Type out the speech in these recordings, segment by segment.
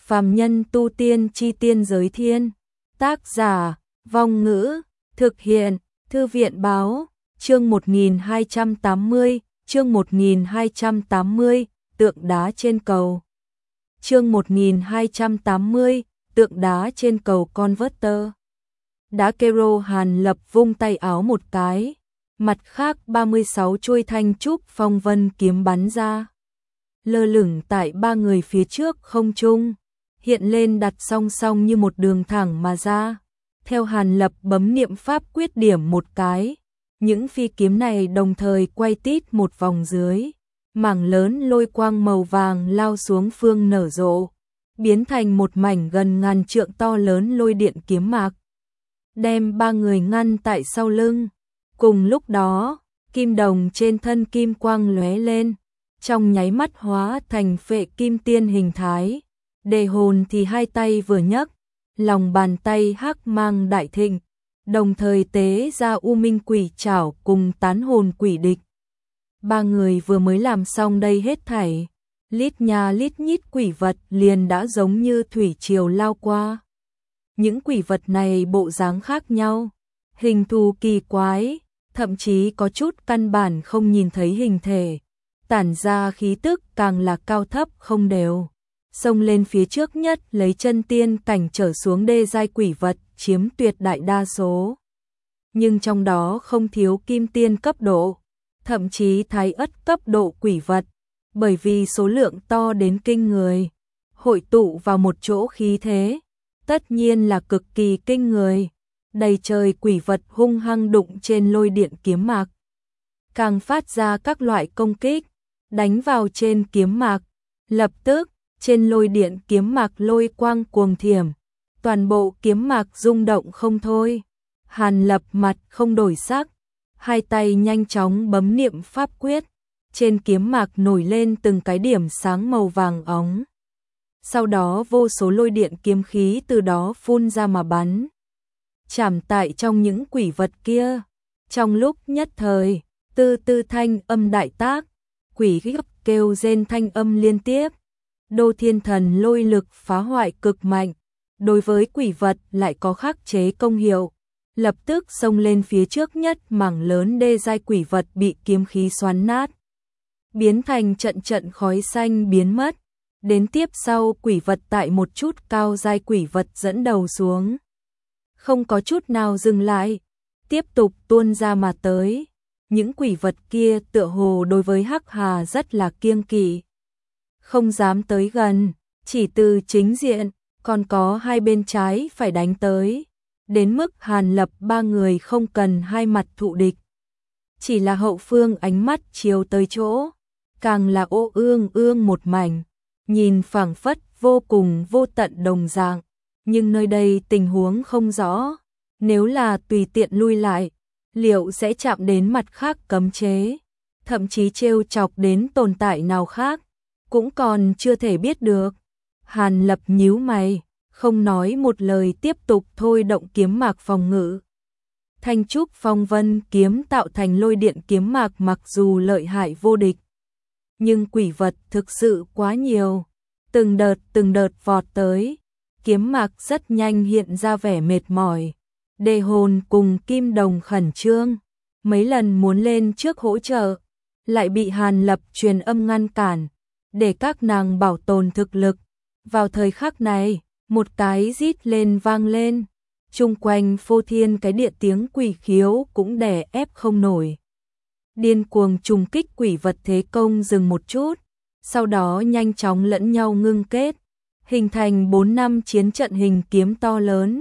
Phàm nhân tu tiên chi tiên giới thiên. Tác giả, Vong Ngữ, thực hiện, Thư viện Báo, chương 1280, chương 1280, tượng đá trên cầu. Chương 1280, tượng đá trên cầu Converter. Đá Kero. Hàn Lập vung tay áo một cái, mặt khác 36 chuôi thanh trúc phong vân kiếm bắn ra, lơ lửng tại ba người phía trước không trung, hiện lên đặt song song như một đường thẳng mà ra. Theo Hàn Lập bấm niệm pháp quyết điểm một cái, những phi kiếm này đồng thời quay tít một vòng dưới, mảng lớn lôi quang màu vàng lao xuống phương nở rộ, biến thành một mảnh gần ngàn trượng to lớn lôi điện kiếm mạc, đem ba người ngăn tại sau lưng. Cùng lúc đó, kim đồng trên thân kim quang lóe lên, trong nháy mắt hóa thành phệ kim tiên hình thái. Đề hồn thì hai tay vừa nhấc, lòng bàn tay hắc mang đại thịnh, đồng thời tế ra U Minh Quỷ Trảo cùng tán hồn quỷ địch. Ba người vừa mới làm xong đây hết thảy, lít nha lít nhít quỷ vật liền đã giống như thủy triều lao qua. Những quỷ vật này bộ dáng khác nhau, hình thù kỳ quái, thậm chí có chút căn bản không nhìn thấy hình thể, tản ra khí tức càng là cao thấp không đều. Xông lên phía trước nhất lấy chân tiên cảnh trở xuống đê giai quỷ vật chiếm tuyệt đại đa số. Nhưng trong đó không thiếu kim tiên cấp độ, thậm chí thái ất cấp độ quỷ vật, bởi vì số lượng to đến kinh người, hội tụ vào một chỗ khí thế, tất nhiên là cực kỳ kinh người. Đầy trời quỷ vật hung hăng đụng trên lôi điện kiếm mạc, càng phát ra các loại công kích, đánh vào trên kiếm mạc. Lập tức, trên lôi điện kiếm mạc lôi quang cuồng thiểm, toàn bộ kiếm mạc rung động không thôi. Hàn Lập mặt không đổi sắc, hai tay nhanh chóng bấm niệm pháp quyết, trên kiếm mạc nổi lên từng cái điểm sáng màu vàng óng. Sau đó vô số lôi điện kiếm khí từ đó phun ra mà bắn, chạm tại trong những quỷ vật kia. Trong lúc nhất thời, tư tư thanh âm đại tác, quỷ gấp kêu rên thanh âm liên tiếp. Đô Thiên Thần lôi lực phá hoại cực mạnh, đối với quỷ vật lại có khắc chế công hiệu, lập tức xông lên phía trước nhất mảng lớn đê giai quỷ vật bị kiếm khí xoắn nát, biến thành trận trận khói xanh biến mất. Đến tiếp sau quỷ vật tại một chút cao giai quỷ vật dẫn đầu xuống, không có chút nào dừng lại, tiếp tục tuôn ra mà tới. Những quỷ vật kia tựa hồ đối với Hắc Hà rất là kiêng kỵ, không dám tới gần, chỉ từ chính diện, còn có hai bên trái phải đánh tới, đến mức Hàn Lập ba người không cần hai mặt thụ địch, chỉ là hậu phương ánh mắt chiếu tới chỗ, càng là ô ương ương một mảnh, nhìn phảng phất vô cùng vô tận đồng dạng. Nhưng nơi đây tình huống không rõ, nếu là tùy tiện lui lại, liệu sẽ chạm đến mặt khác cấm chế, thậm chí trêu chọc đến tồn tại nào khác, cũng còn chưa thể biết được. Hàn Lập nhíu mày, không nói một lời tiếp tục thôi động kiếm mạc phòng ngự. Thanh trúc phong vân kiếm tạo thành lôi điện kiếm mạc mặc dù lợi hại vô địch, nhưng quỷ vật thực sự quá nhiều, từng đợt vọt tới, kiếm mạc rất nhanh hiện ra vẻ mệt mỏi. Đề hồn cùng kim đồng khẩn trương, mấy lần muốn lên trước hỗ trợ, lại bị Hàn Lập truyền âm ngăn cản, để các nàng bảo tồn thực lực. Vào thời khắc này, một cái rít lên vang lên, chung quanh phô thiên cái địa tiếng quỷ khiếu cũng đè ép không nổi. Điên cuồng trùng kích quỷ vật thế công dừng một chút, sau đó nhanh chóng lẫn nhau ngưng kết, hình thành 4 năm chiến trận hình kiếm to lớn.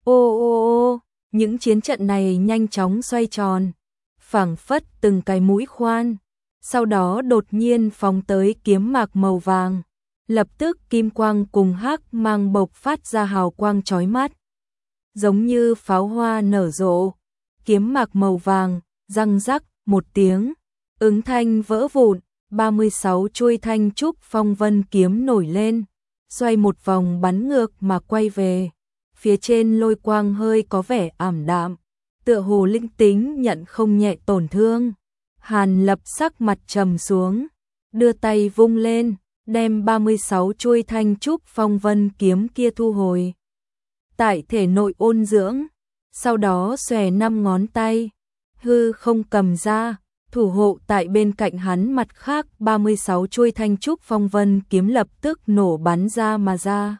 Ô, những chiến trận này nhanh chóng xoay tròn, phảng phất từng cái mũi khoan, sau đó đột nhiên phóng tới kiếm mạc màu vàng. Lập tức kim quang cùng hắc mang bộc phát ra hào quang chói mắt, giống như pháo hoa nở rộ. Kiếm mạc màu vàng, răng rắc một tiếng, ứng thanh vỡ vụn, 36 chuôi thanh trúc phong vân kiếm nổi lên, xoay một vòng bắn ngược mà quay về. Phía trên lôi quang hơi có vẻ ảm đạm, tựa hồ linh tính nhận không nhẹ tổn thương. Hàn Lập sắc mặt trầm xuống, đưa tay vung lên, đem 36 chuôi thanh trúc phong vân kiếm kia thu hồi tại thể nội ôn dưỡng, sau đó xòe 5 ngón tay, hư không cầm ra, thủ hộ tại bên cạnh hắn. Mặt khác 36 chuôi thanh trúc phong vân kiếm lập tức nổ bắn ra mà ra,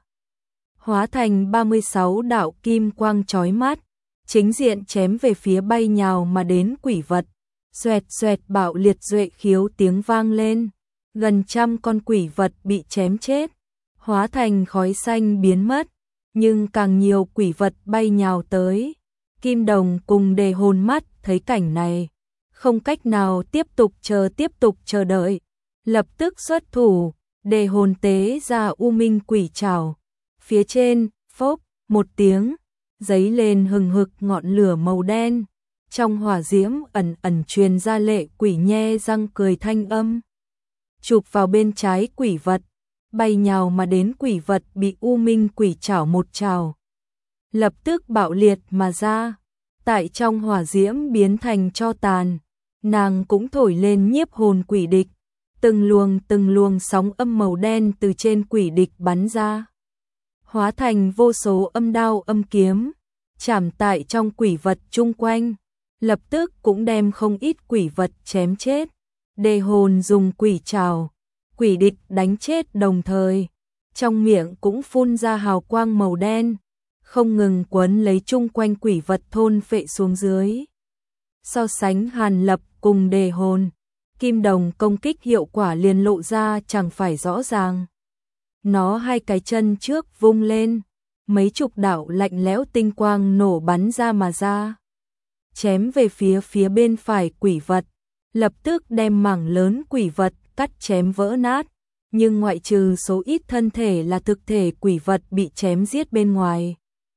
hóa thành 36 đạo kim quang chói mắt, chính diện chém về phía bay nhào mà đến quỷ vật. Xoẹt xoẹt bạo liệt duệ khiếu tiếng vang lên, gần 100 con quỷ vật bị chém chết, hóa thành khói xanh biến mất, nhưng càng nhiều quỷ vật bay nhào tới. Kim Đồng cùng Đề Hồn mắt thấy cảnh này, không cách nào tiếp tục chờ đợi, lập tức xuất thủ. Đề Hồn tế ra U Minh Quỷ Trảo, phía trên phốc một tiếng giấy lên hừng hực ngọn lửa màu đen, trong hỏa diễm ẩn ẩn truyền ra lệ quỷ nhe răng cười thanh âm, chụp vào bên trái quỷ vật, bay nhào mà đến quỷ vật bị U Minh Quỷ Trảo một trảo, lập tức bạo liệt mà ra, tại trong hỏa diễm biến thành tro tàn. Nàng cũng thổi lên nhiếp hồn quỷ địch, từng luồng sóng âm màu đen từ trên quỷ địch bắn ra, hóa thành vô số âm đao âm kiếm, chạm tại trong quỷ vật chung quanh, lập tức cũng đem không ít quỷ vật chém chết. Đề Hồn dùng quỷ trảo, quỷ địch đánh chết đồng thời, trong miệng cũng phun ra hào quang màu đen, không ngừng quấn lấy chung quanh quỷ vật thôn phệ xuống dưới. So sánh Hàn Lập cùng Đề Hồn, Kim Đồng công kích hiệu quả liền lộ ra chẳng phải rõ ràng. Nó hai cái chân trước vung lên, mấy chục đạo lạnh lẽo tinh quang nổ bắn ra mà ra, chém về phía bên phải quỷ vật, lập tức đem mảng lớn quỷ vật cắt chém vỡ nát, nhưng ngoại trừ số ít thân thể là thực thể quỷ vật bị chém giết bên ngoài,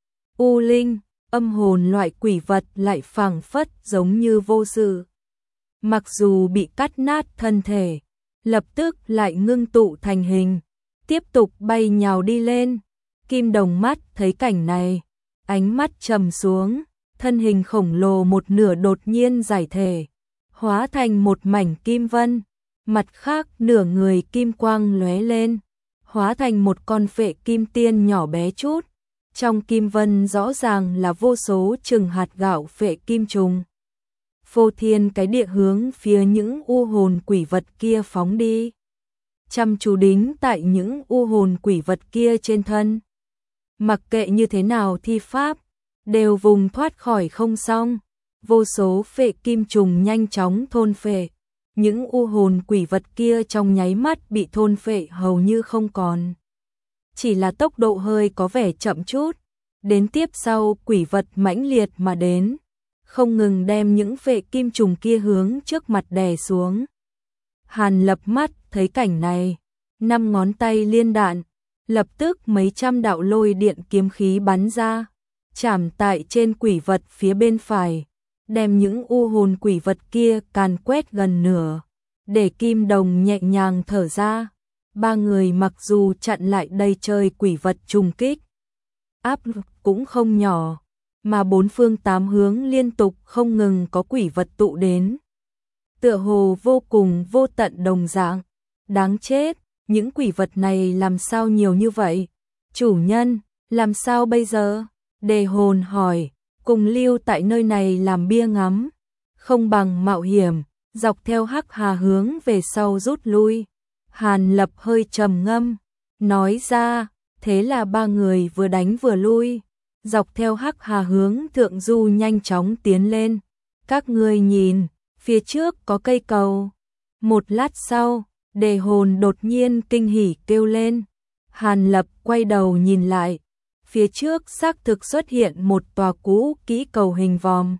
u linh, âm hồn loại quỷ vật lại phảng phất giống như vô sự. Mặc dù bị cắt nát thân thể, lập tức lại ngưng tụ thành hình, tiếp tục bay nhào đi lên. Kim Đồng mắt thấy cảnh này, ánh mắt trầm xuống, thân hình khổng lồ một nửa đột nhiên giải thể, hóa thành một mảnh kim vân, mặt khác nửa người kim quang lóe lên, hóa thành một con phệ kim tiên nhỏ bé chút. Trong kim vân rõ ràng là vô số chừng hạt gạo phệ kim trùng. Phô thiên cái địa hướng phía những u hồn quỷ vật kia phóng đi, chăm chú đính tại những u hồn quỷ vật kia trên thân. Mặc kệ như thế nào thi pháp, đều vùng thoát khỏi không xong. Vô số phệ kim trùng nhanh chóng thôn phệ, những u hồn quỷ vật kia trong nháy mắt bị thôn phệ hầu như không còn. Chỉ là tốc độ hơi có vẻ chậm chút, đến tiếp sau quỷ vật mãnh liệt mà đến, không ngừng đem những phệ kim trùng kia hướng trước mặt đè xuống. Hàn Lập mắt thấy cảnh này, 5 ngón tay liên đạn, lập tức mấy trăm đạo lôi điện kiếm khí bắn ra, chạm tại trên quỷ vật phía bên phải, đem những u hồn quỷ vật kia càn quét gần nửa, để Kim Đồng nhẹ nhàng thở ra. Ba người mặc dù chặn lại đầy trời quỷ vật trùng kích, áp lực cũng không nhỏ, mà bốn phương tám hướng liên tục không ngừng có quỷ vật tụ đến, tựa hồ vô cùng vô tận đồng dạng. Đáng chết, những quỷ vật này làm sao nhiều như vậy? Chủ nhân, làm sao bây giờ? Đề Hồn hỏi, cùng lưu tại nơi này làm bia ngắm, không bằng mạo hiểm, dọc theo Hắc Hà hướng về sau rút lui. Hàn Lập hơi trầm ngâm, nói ra, thế là ba người vừa đánh vừa lui, dọc theo Hắc Hà hướng thượng du nhanh chóng tiến lên. Các ngươi nhìn, phía trước có cây cầu. Một lát sau, Đề Hồn đột nhiên kinh hỉ kêu lên. Hàn Lập quay đầu nhìn lại, phía trước xác thực xuất hiện một tòa cũ kỹ cầu hình vòm,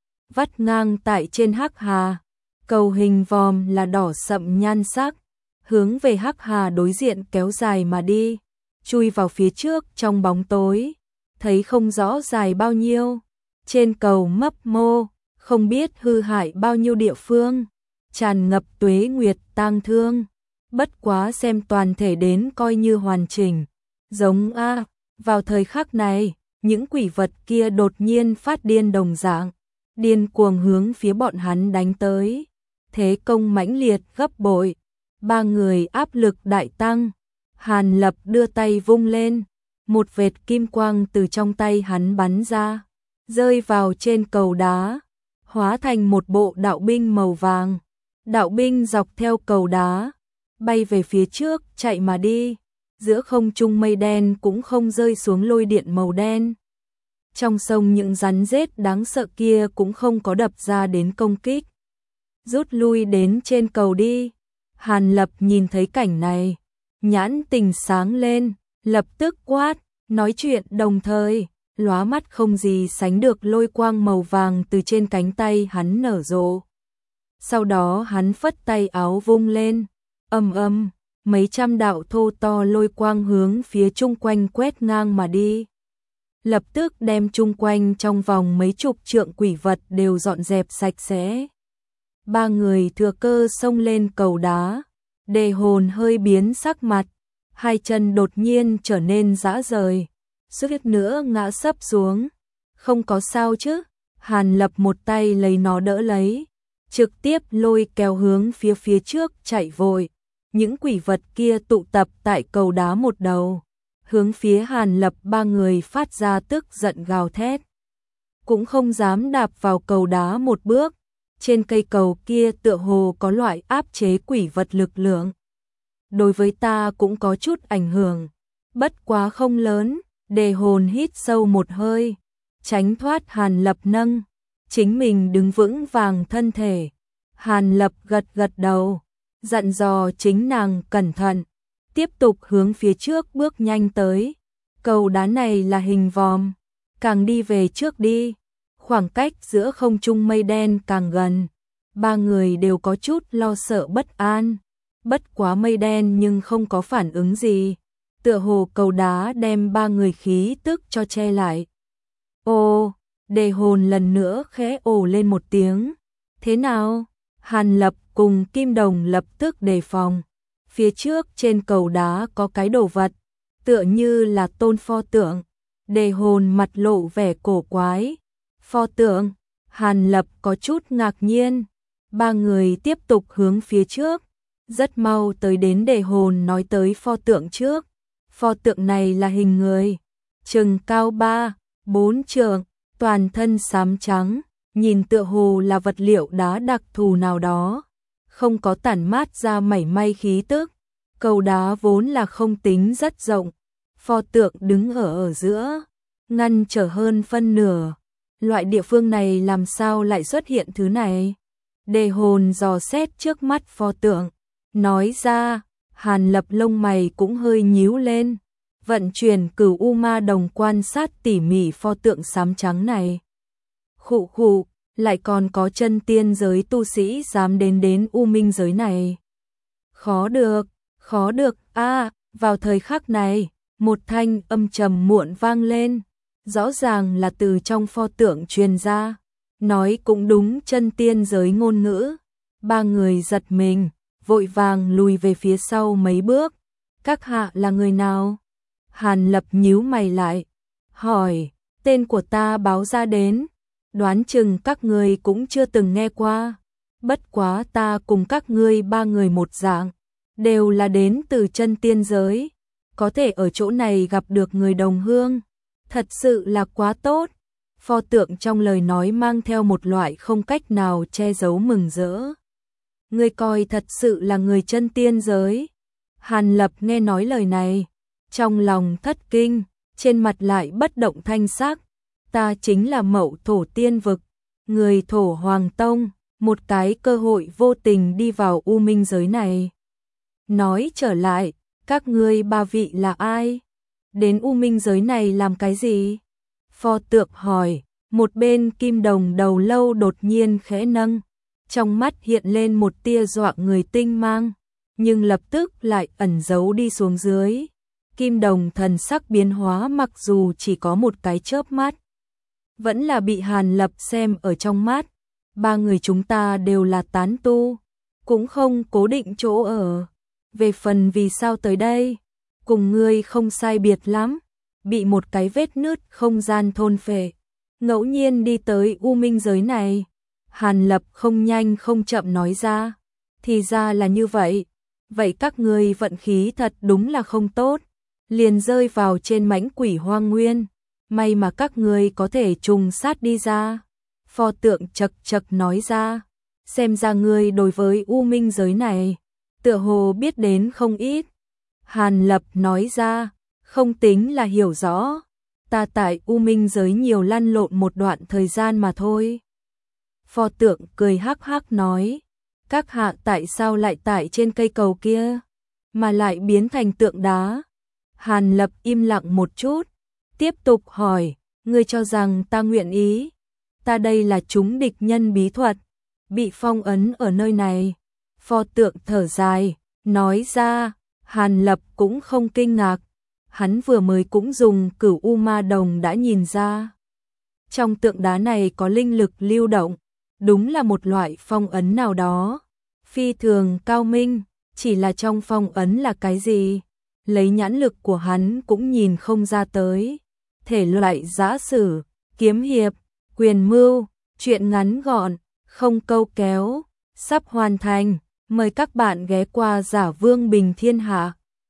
vắt ngang tại trên Hắc Hà. Cầu hình vòm là đỏ sậm nhan sắc, hướng về Hắc Hà đối diện kéo dài mà đi, chui vào phía trước trong bóng tối, thấy không rõ dài bao nhiêu. Trên cầu mấp mô, không biết hư hại bao nhiêu địa phương, tràn ngập tuế nguyệt tang thương, bất quá xem toàn thể đến coi như hoàn chỉnh. Giống a, vào thời khắc này, những quỷ vật kia đột nhiên phát điên đồng dạng, điên cuồng hướng phía bọn hắn đánh tới, thế công mãnh liệt gấp bội. ba người áp lực đại tăng. Hàn Lập đưa tay vung lên, một vệt kim quang từ trong tay hắn bắn ra, rơi vào trên cầu đá, hóa thành một bộ đạo binh màu vàng. Đạo binh dọc theo cầu đá, bay về phía trước, chạy mà đi. Giữa không trung mây đen cũng không rơi xuống lôi điện màu đen. Trong sông những rắn rết đáng sợ kia cũng không có đập ra đến công kích. Rút lui đến trên cầu đi. Hàn Lập nhìn thấy cảnh này, nhãn tình sáng lên, lập tức quát, nói chuyện đồng thời, lóa mắt không gì sánh được lôi quang màu vàng từ trên cánh tay hắn nở rộ. Sau đó hắn phất tay áo vung lên, ầm ầm, mấy trăm đạo thô to lôi quang hướng phía chung quanh quét ngang mà đi. Lập tức đem chung quanh trong vòng mấy chục trượng quỷ vật đều dọn dẹp sạch sẽ. Ba người thừa cơ xông lên cầu đá, Đề Hồn hơi biến sắc mặt, hai chân đột nhiên trở nên rã rời, suýt nữa ngã sấp xuống. Không có sao chứ? Hàn Lập một tay lấy nó đỡ lấy, trực tiếp lôi kéo hướng phía trước chạy vội. Những quỷ vật kia tụ tập tại cầu đá một đầu, hướng phía Hàn Lập ba người phát ra tức giận gào thét. Cũng không dám đạp vào cầu đá một bước, trên cây cầu kia tựa hồ có loại áp chế quỷ vật lực lượng. Đối với ta cũng có chút ảnh hưởng, bất quá không lớn. Đề Hồn hít sâu một hơi, tránh thoát Hàn Lập nâng, chính mình đứng vững vàng thân thể. Hàn Lập gật gật đầu, dặn dò chính nàng cẩn thận, tiếp tục hướng phía trước bước nhanh tới. Cầu đá này là hình vòm, càng đi về trước đi, khoảng cách giữa không trung mây đen càng gần. Ba người đều có chút lo sợ bất an, bất quá mây đen nhưng không có phản ứng gì. Tựa hồ cầu đá đem ba người khí tức cho che lại. Ô, Đề Hồn lần nữa khẽ ồ lên một tiếng. Thế nào? Hàn Lập cùng Kim Đồng lập tức đề phòng. Phía trước trên cầu đá có cái đồ vật, tựa như là tôn pho tượng. Đề Hồn mặt lộ vẻ cổ quái. Pho tượng? Hàn Lập có chút ngạc nhiên. Ba người tiếp tục hướng phía trước, rất mau tới đến Đề Hồn nói tới pho tượng trước. Pho tượng này là hình người, chừng cao 3-4 trượng, toàn thân xám trắng, nhìn tựa hồ là vật liệu đá đặc thù nào đó, không có tản mát ra mảy may khí tức. Cầu đá vốn là không tính rất rộng, pho tượng đứng ở giữa, ngăn trở hơn phân nửa. Loại địa phương này làm sao lại xuất hiện thứ này? Đề Hồn dò xét trước mắt pho tượng, nói ra. Hàn Lập lông mày cũng hơi nhíu lên, vận chuyển Cửu U Ma Đồng quan sát tỉ mỉ pho tượng xám trắng này. Khụ khụ, lại còn có chân tiên giới tu sĩ dám đến U Minh giới này. Khó được, vào thời khắc này, một thanh âm trầm muộn vang lên, rõ ràng là từ trong pho tượng truyền ra, nói cũng đúng chân tiên giới ngôn ngữ. Ba người giật mình, vội vàng lùi về phía sau mấy bước. Các hạ là người nào? Hàn Lập nhíu mày lại, hỏi, tên của ta báo ra đến, đoán chừng các ngươi cũng chưa từng nghe qua. Bất quá ta cùng các ngươi ba người một dạng, đều là đến từ chân tiên giới, có thể ở chỗ này gặp được người đồng hương, thật sự là quá tốt. Pho tượng trong lời nói mang theo một loại không cách nào che giấu mừng rỡ. Ngươi coi thật sự là người chân tiên giới. Hàn Lập nghe nói lời này, trong lòng thất kinh, trên mặt lại bất động thanh sắc. Ta chính là Mậu Thổ Tiên Vực, người Thổ Hoàng Tông, một cái cơ hội vô tình đi vào U Minh giới này. Nói trở lại, các ngươi ba vị là ai? Đến U Minh giới này làm cái gì? Pho tượng hỏi, một bên Kim Đồng đầu lâu đột nhiên khẽ nâng, trong mắt hiện lên một tia dọa người tinh mang, nhưng lập tức lại ẩn giấu đi xuống dưới. Kim Đồng thần sắc biến hóa, mặc dù chỉ có một cái chớp mắt, vẫn là bị Hàn Lập xem ở trong mắt. Ba người chúng ta đều là tán tu, cũng không cố định chỗ ở. Về phần vì sao tới đây, cùng ngươi không sai biệt lắm, bị một cái vết nứt không gian thôn phệ, ngẫu nhiên đi tới U Minh giới này. Hàn Lập không nhanh không chậm nói ra, thì ra là như vậy. vậy các ngươi vận khí thật đúng là không tốt, liền rơi vào trên mãnh quỷ hoang nguyên, may mà các ngươi có thể trùng sát đi ra. Pho tượng chật chật nói ra, xem ra ngươi đối với U Minh giới này, tựa hồ biết đến không ít. Hàn Lập nói ra, không tính là hiểu rõ, ta tại U Minh giới nhiều lăn lộn một đoạn thời gian mà thôi. Pho tượng cười hắc hắc nói, các hạ tại sao lại tại trên cây cầu kia, mà lại biến thành tượng đá? Hàn Lập im lặng một chút, tiếp tục hỏi, ngươi cho rằng ta nguyện ý? Ta đây là chúng địch nhân bí thuật, bị phong ấn ở nơi này. Pho tượng thở dài, nói ra, Hàn Lập cũng không kinh ngạc, hắn vừa mới cũng dùng Cửu U Ma Đồng đã nhìn ra. Trong tượng đá này có linh lực lưu động, đúng là một loại phong ấn nào đó, phi thường cao minh, chỉ là trong phong ấn là cái gì, lấy nhãn lực của hắn cũng nhìn không ra tới. Thể loại giã sử, kiếm hiệp, quyền mưu, truyện ngắn gọn, không câu kéo, sắp hoàn thành, mời các bạn ghé qua Giả Vương Bình Thiên Hạ.